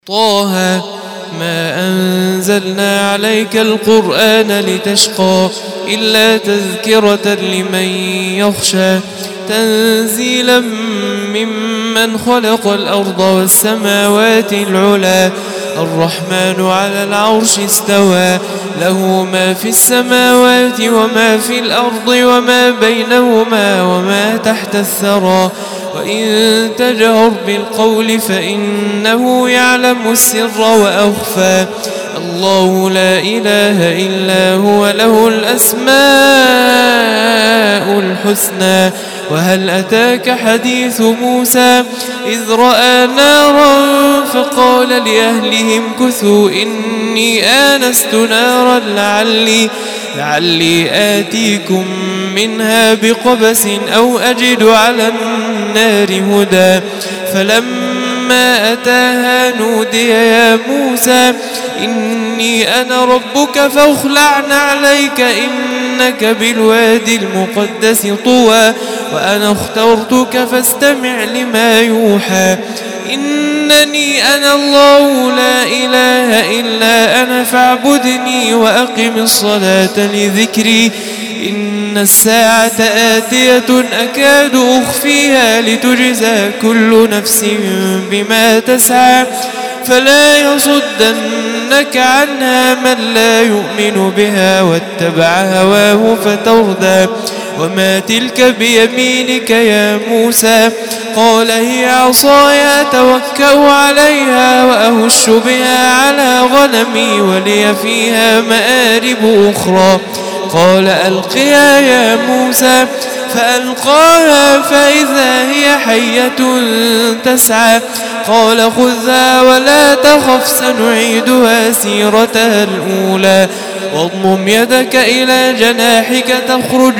طه ما أنزلنا عليك القرآن لتشقى إلا تذكرة لمن يخشى تنزيلا ممن خلق الأرض والسماوات العلى الرحمن على العرش استوى له ما في السماوات وما في الأرض وما بينهما وما تحت الثرى وإن تجهر بالقول فإنه يعلم السر وأخفى الله لا إله إلا هو له الأسماء الحسنى وهل أتاك حديث موسى إذ رأى نارا فقال لأهلهم كثوا إني آنست نارا لعلي آتيكم منها بقبس أو أجد على النار هدى فلما أتاها نودي يا موسى إني أنا ربك فاخلع عليك إنك بالوادي المقدس طوى وأنا اخترتك فاستمع لما يوحى إنني أنا الله لا إله إلا أنا فاعبدني وأقم الصلاة لذكري إن الساعة آتية أكاد أخفيها لتجزى كل نفس بما تسعى فلا يصدنك عنها من لا يؤمن بها واتبع هواه فتردى وما تلك بيمينك يا موسى قال هي عصاي أتوكأ عليها وأهش بها على غنمي ولي فيها مآرب أخرى قال ألقيها يا موسى فألقاها فإذا هي حية تسعى قال خذها ولا تخف سنعيدها سيرتها الأولى واضمم يدك إلى جناحك تخرج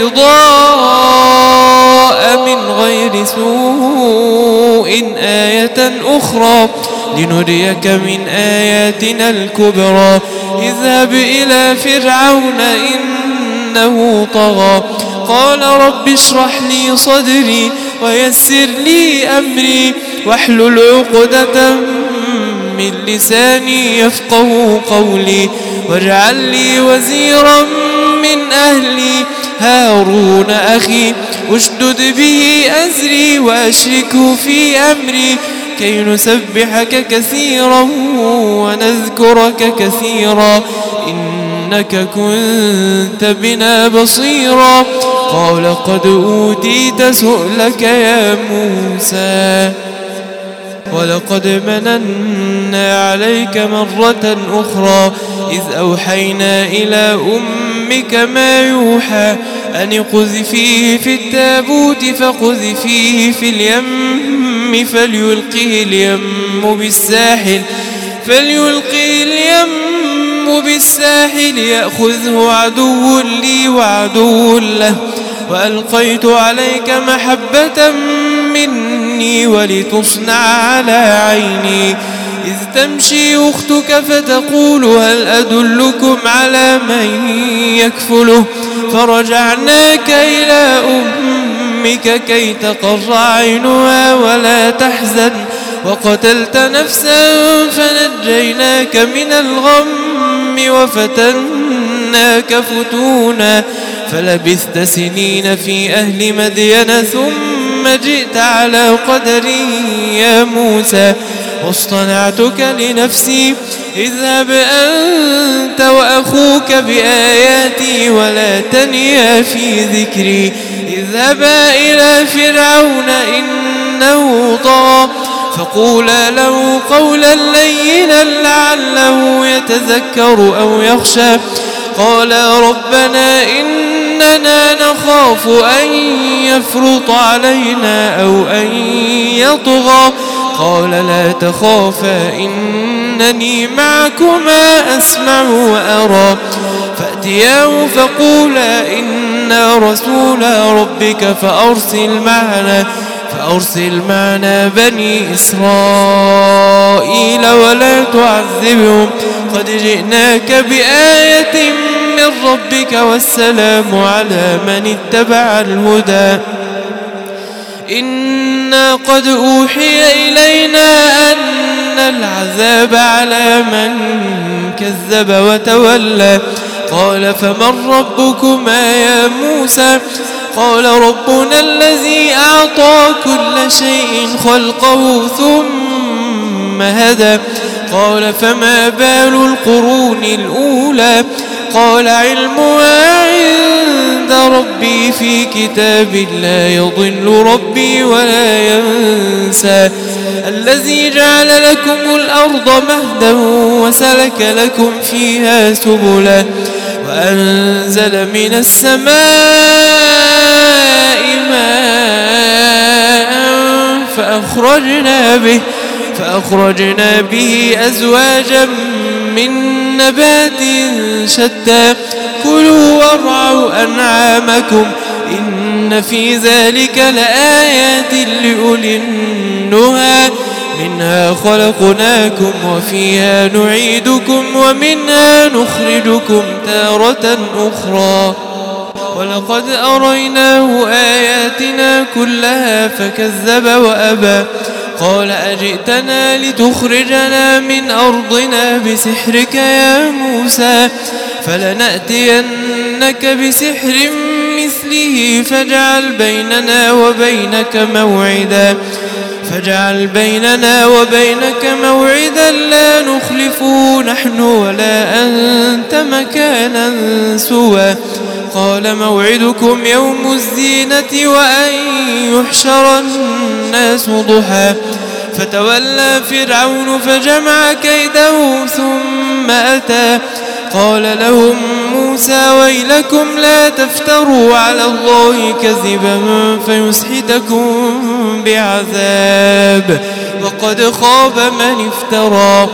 بيضاء من غير سوء آية أخرى لنريك من آياتنا الكبرى اذهب إلى فرعون إنه طغى قال رب اشرح لي صدري ويسر لي أمري واحلل عقدة من لساني يفقه قولي واجعل لي وزيرا من أهلي هارون أخي اشدد به أزري وأشركه في أمري كي نسبحك كثيرا ونذكرك كثيرا إنك كنت بنا بصيرا قال قد أوتيت سؤلك يا موسى ولقد مننا عليك مرة أخرى إذ أوحينا إلى أمك ما يوحى أن اقذفيه في التابوت فاقذفيه في اليم فليلقه اليم بالساحل يأخذه عدو لي وعدو له وألقيت عليك محبة مني ولتصنع على عيني إذ تمشي أختك فتقول هل أدلكم على من يكفله فرجعناك إلى أمك كي تقر عينها ولا تحزن وقتلت نفسا فنجيناك من الغم وفتناك فتونا فلبثت سنين في أهل مدين ثم جئت على قدري يا موسى واصطنعتك لنفسي اذهب أنت وأخوك بآياتي ولا تنيا في ذكري اذهبا إلى فرعون إنه طغى فقولا له قولا لينا لعله يتذكر أو يخشى قال ربنا إننا نخاف أن يفرط علينا أو أن يطغى قال لا تخافا إنني معكما أسمع وأرى فأتياه فقولا إنا رسولا ربك فأرسل معنا بني إسرائيل ولا تعذبهم قد جئناك بآية من ربك والسلام على من اتبع الهدى إنا قد أوحي إلينا أن العذاب على من كذب وتولى قال فمن ربكما يا موسى قال ربنا الذي أعطى كل شيء خلقه ثم هدى قال فما بال القرون الأولى قال علمها عند ربي في كتاب لا يضل ربي ولا ينسى الذي جعل لكم الأرض مهدا وسلك لكم فيها سبلا وأنزل من السماء ماء فأخرجنا به أزواجا من نبات شتى كلوا وارعوا أنعامكم إن في ذلك لآيات لأولي النهى منها خلقناكم وفيها نعيدكم ومنها نخرجكم تارة أخرى ولقد أريناه آياتنا كلها فكذب وأبى قال أجئتنا لتخرجنا من أرضنا بسحرك يا موسى فلنأتينك بسحر مثله فاجعل بيننا وبينك موعدا لا نخلفه نحن ولا أنت مكانا سوى قال موعدكم يوم الزينة وأن يحشر الناس ضحى فتولى فرعون فجمع كيده ثم أتى قال لهم موسى ويلكم لا تفتروا على الله كذبا فيسحتكم بعذاب وقد خاب من افترى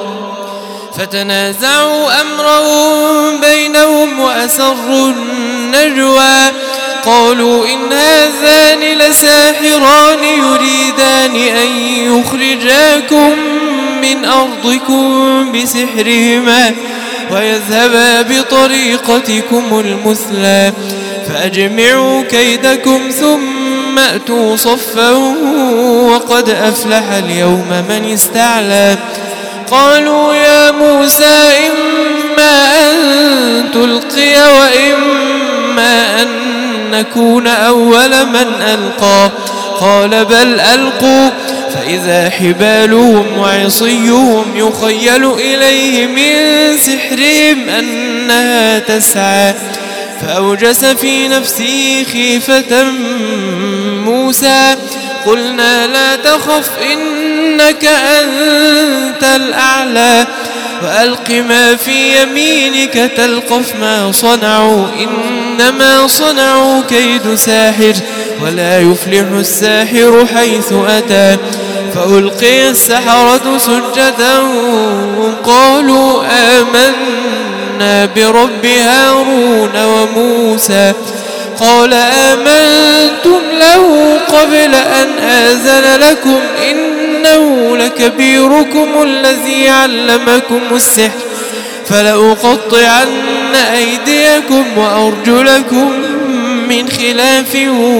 فتنازعوا أمرهم بينهم وأسروا النجوى قالوا إن هذان لساحران يريدان أن يخرجاكم من أرضكم بسحرهما ويذهبا بطريقتكم المثلى فأجمعوا كيدكم ثم أتوا صفا وقد أفلح اليوم من استعلى قالوا يا موسى إما أن تلقي وإما أن نكون أول من ألقى قال بل ألقوا فإذا حبالهم وعصيهم يخيل إليه من سحرهم أنها تسعى فأوجس في نفسه خيفة موسى قلنا لا تخف إنك أنت الأعلى وألق ما في يمينك تلقف ما صنعوا إنما صنعوا كيد ساحر ولا يفلح الساحر حيث أتى فألقي السحرة سجدا قالوا آمنا برب هارون وموسى قال آمنتم له قبل أن آذن لكم إنه لكبيركم الذي علمكم السحر فلأقطعن أيديكم وأرجلكم من خلاف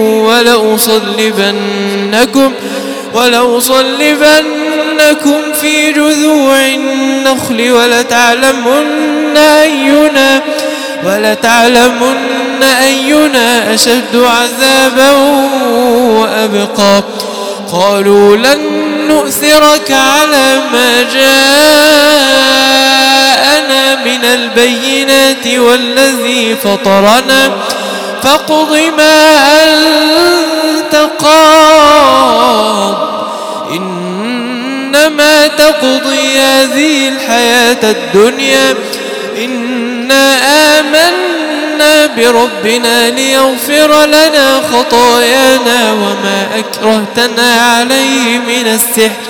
ولأصلبنكم في جذوع النخل ولتعلمن أينا أشد عذابا وأبقى قالوا لن نؤثرك على ما جاءنا من البينات والذي فطرنا فاقض ما أنت قاض إنما تقضي هذه الحياة الدنيا إنا آمنا بربنا ليغفر لنا خطايانا وما أكرهتنا عليه من السحر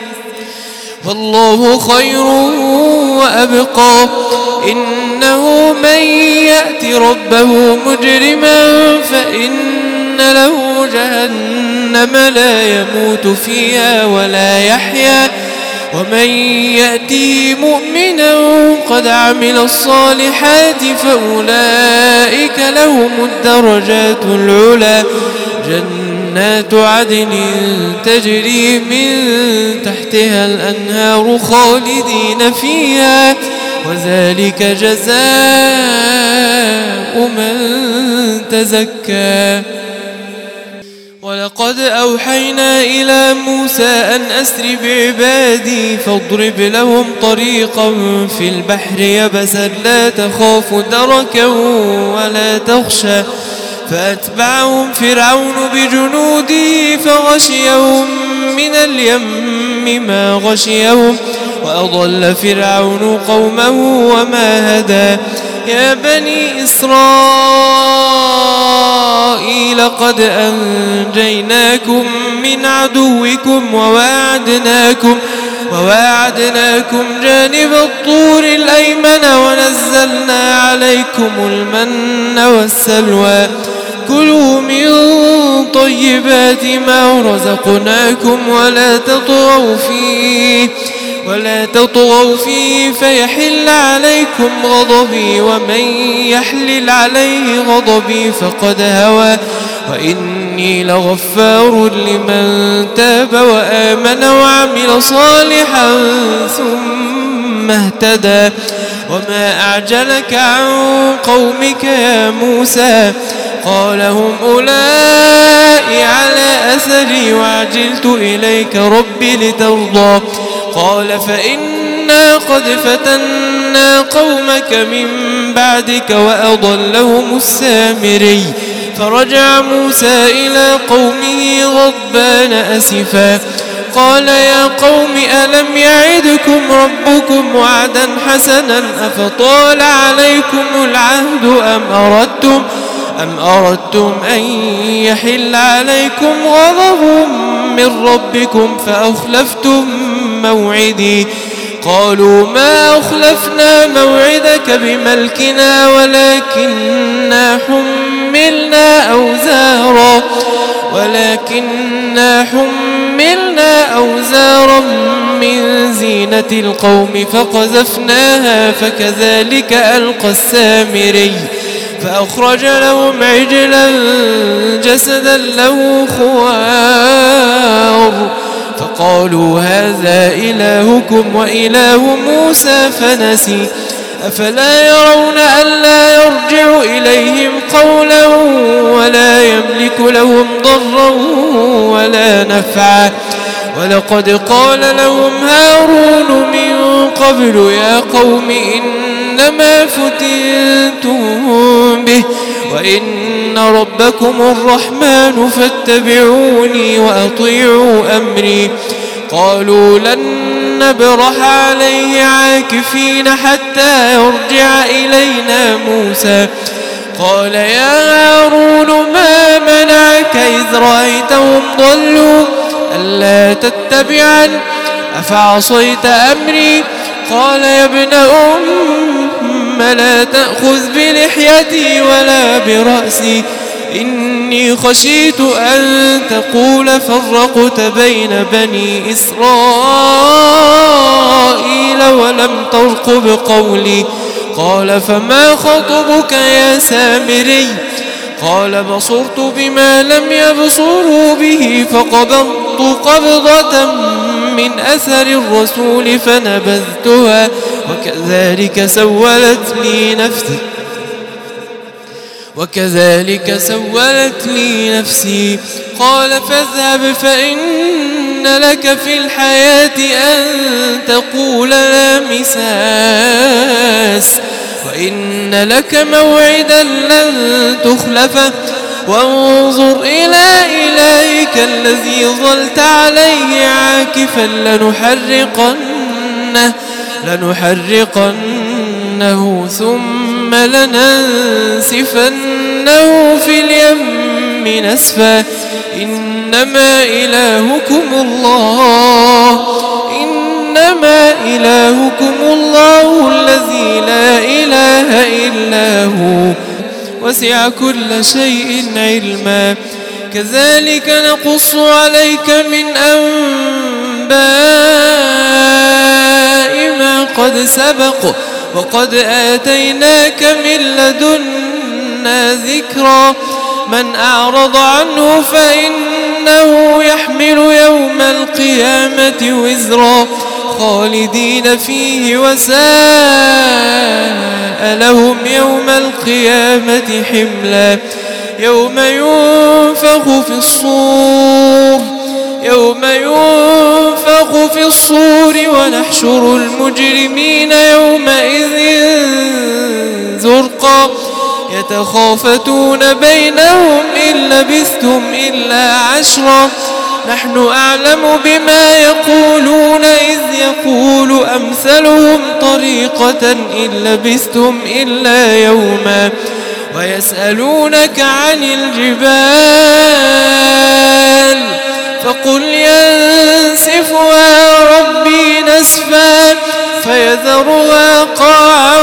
والله خير وأبقى إنه من يأت ربه مجرما فإن له جهنم لا يموت فيها ولا يحيا ومن يأتي مؤمنا قد عمل الصالحات فأولئك لهم الدرجات العلى جنات جنات عدن تجري من تحتها الأنهار خالدين فيها وذلك جزاء من تزكى. ولقد أوحينا إلى موسى أن أسر بعبادي فاضرب لهم طريقا في البحر يبسا لا تخاف دركا ولا تخشى فأتبعهم فرعون بجنوده فغشيهم من اليم ما غشيهم وأضل فرعون قومه وما هدى. يا بني إسرائيل قد أنجيناكم من عدوكم وواعدناكم جانب الطور الأيمن ونزلنا عليكم المن والسلوى كلوا من طيبات ما رزقناكم ولا تطغوا فيه فيحل عليكم غضبي ومن يحلل عليه غضبي فقد هوى وإني لغفار لمن تاب وآمن وعمل صالحا ثم اهتدى. وما أعجلك عن قومك يا موسى قال هم أولئك على أثري وعجلت إليك ربي لترضى قال فإنا قد فتنا قومك من بعدك وأضلهم السامري. فرجع موسى إلى قومه غضبان أسفا قال يا قوم ألم يعدكم ربكم وعدا حسنا أفطال عليكم العهد أم أردتم أن يحل عليكم غضب من ربكم فأخلفتم موعدي. قالوا ما أخلفنا موعدك بملكنا ولكننا حملنا أوزارا من زينة القوم فقذفناها فكذلك ألقى السامري فأخرج لهم عجلا جسدا له خوار فقالوا هذا إلهكم وإله موسى فنسي أفلا يرون ألا يرجع إليهم قولا ولا يملك لهم ضرا ولا نفعا. ولقد قال لهم هارون من قبل يا قوم إنما فتنتم به وإن ربكم الرحمن فاتبعوني وأطيعوا أمري. قالوا لن نبرح عليه عاكفين حتى يرجع إلينا موسى. قال يا هارون ما منعك إذ رأيتهم ضلوا ألا تتبعن أفعصيت أمري. قال يا ابن أم لا تأخذ بلحيتي ولا برأسي إني خشيت أن تقول فرقت بين بني إسرائيل ولم ترقب قولي. قال فما خطبك يا سامري؟ قال بصرت بما لم يبصروا به فقبضت قبضة من أثر الرسول فنبذتها وكذلك سولت لي نفسي. قال فاذهب فإن لك في الحياة أن تقول لا مساس وإن لك موعدا لن تخلفه وانظر إلى إلهك الذي ظلت عليه عاكفا لنحرقنه ثم لننسفنه في اليم نسفا. إنما إلهكم الله الذي لا إله إلا هو وسع كل شيء علما. كذلك نقص عليك من أنباء ما قد سبق وقد آتيناك من لدنا ذكرا. من أعرض عنه فإن إنه يحمل يوم القيامة وزرا خالدين فيه وساء لهم يوم القيامة حملا يوم ينفخ في الصور ونحشر المجرمين يومئذ زرقا يتخافتون بينهم إن لبثتم إلا عشرا نحن أعلم بما يقولون إذ يقول أمثلهم طريقة إن لبثتم إلا يوما ويسألونك عن الجبال فقل ينسفها ربي نسفا فيذرها قاعا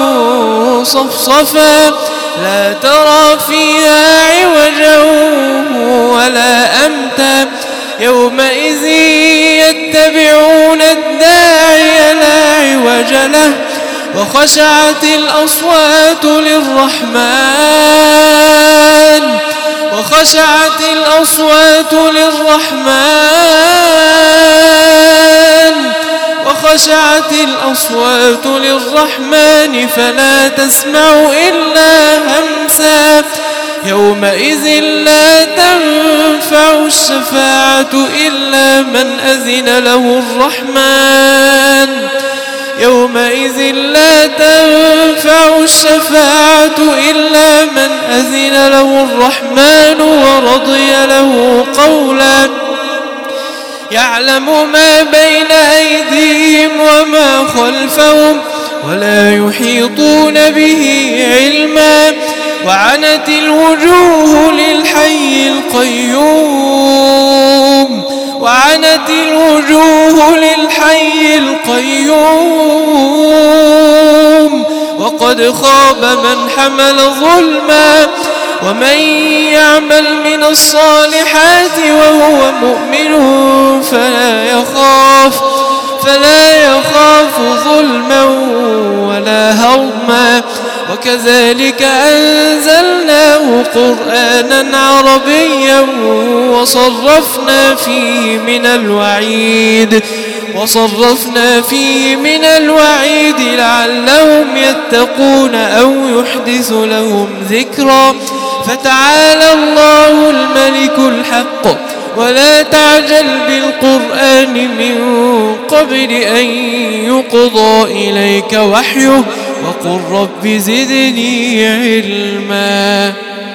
صفصفا لا ترى فيها عوجا ولا أمتا يومئذ يتبعون الداعي لا عوج له وخشعت الأصوات للرحمن فلا تسمع إلا همسا يومئذ لا تنفع الشفاعة إلا من أذن له الرحمن ورضي له قولا يعلم ما بين أيديهم وما خلفهم ولا يحيطون به علما وعنت الوجوه للحي القيوم وقد خاب من حمل ظلما ومن يعمل من الصالحات وهو مؤمن فلا يخاف ظلما ولا هضما وكذلك أنزلناه قرآنا عربيا وصرفنا فيه من الوعيد لعلهم يتقون أو يحدث لهم ذكرا فتعالى الله الملك الحق ولا تعجل بالقرآن من قبل أن يقضى إليك وحيه وقل رب زدني علما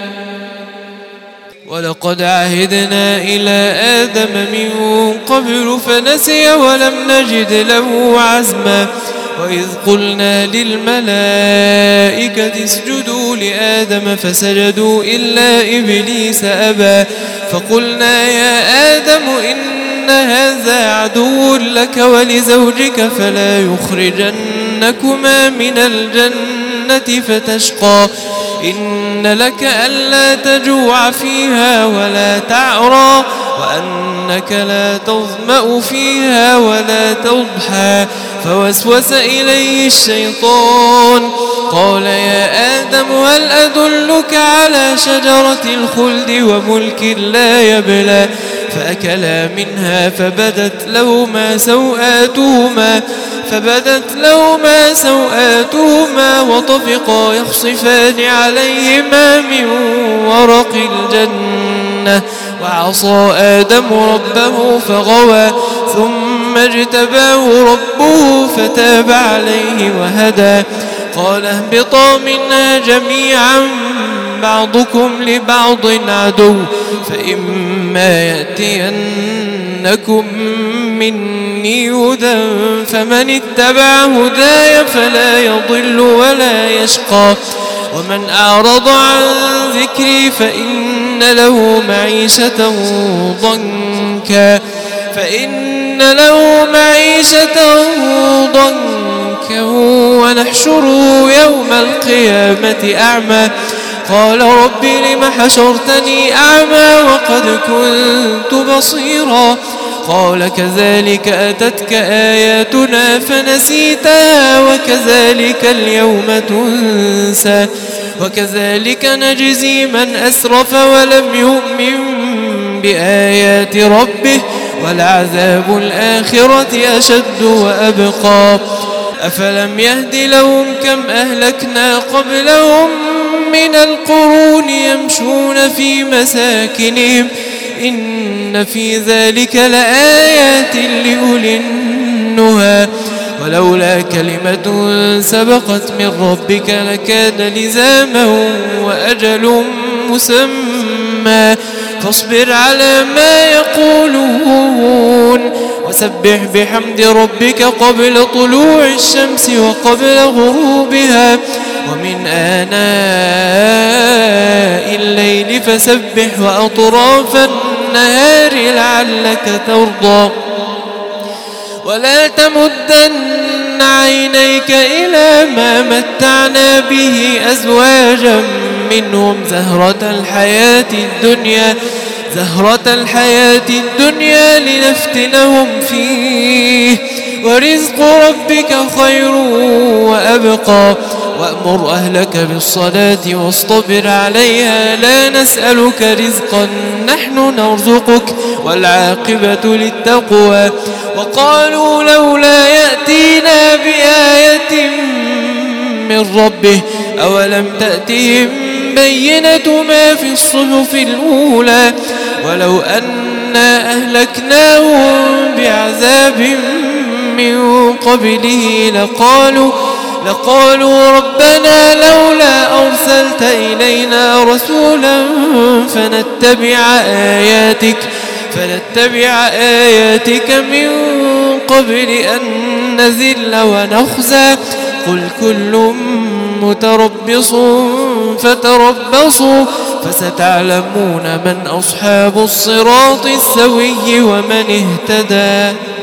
ولقد عهدنا إلى آدم من قبل فنسي ولم نجد له عزما وإذ قلنا للملائكة اسجدوا لآدم فسجدوا إلا إبليس أبى فقلنا يا آدم إن هذا عدو لك ولزوجك فلا يخرجنكما من الجنة فتشقى إن لك ألا تجوع فيها ولا تعرى وأنك لا تظمأ فيها ولا تضحى فوسوس إليه الشيطان قال يا آدم هل أدلك على شجرة الخلد وملك لا يبلى فأكلا منها فبدت لهما سوآتهما وطفقا يخصفان عليهما من ورق الجنة وعصى آدم ربه فغوى ثم اجتباه ربه فتاب عليه وهدى قال اهبطا منها جميعا بعضكم لبعض عدو فإما يأتينكم مني هدى فمن اتبع هداي فلا يضل ولا يشقى ومن أعرض عن ذكري فإن له معيشة ضنكا ونحشره يوم القيامة أعمى قال رب لم حشرتني أعمى وقد كنت بصيرا قال كذلك أتتك آياتنا فنسيتها وكذلك اليوم تنسى وكذلك نجزي من أسرف ولم يؤمن بآيات ربه ولعذاب الآخرة أشد وأبقى أفلم يهد لهم كم أهلكنا قبلهم من القرون يمشون في مساكنهم إن في ذلك لآيات لأولي النهى ولولا كلمة سبقت من ربك لكان لزاما وأجل مسمى فاصبر على ما يقولون وسبح بحمد ربك قبل طلوع الشمس وقبل غروبها ومن آناء الليل فسبح وأطراف النهار لعلك ترضى ولا تمدن عينيك إلى ما متعنا به أزواجا منهم زهرة الحياة الدنيا لنفتنهم فيه ورزق ربك خير وأبقى وأمر أهلك بالصلاة واصطبر عليها لا نسألك رزقا نحن نرزقك والعاقبة للتقوى وقالوا لولا يأتينا بآية من ربه أولم تأتهم بينة ما في الصحف الأولى ولو أنا أهلكناهم بعذاب من قبله لقالوا ربنا لولا أرسلت إلينا رسولا فنتبع آياتك من قبل أن نذل ونخزى قل كل متربص فتربصوا فستعلمون من أصحاب الصراط السوي ومن اهتدى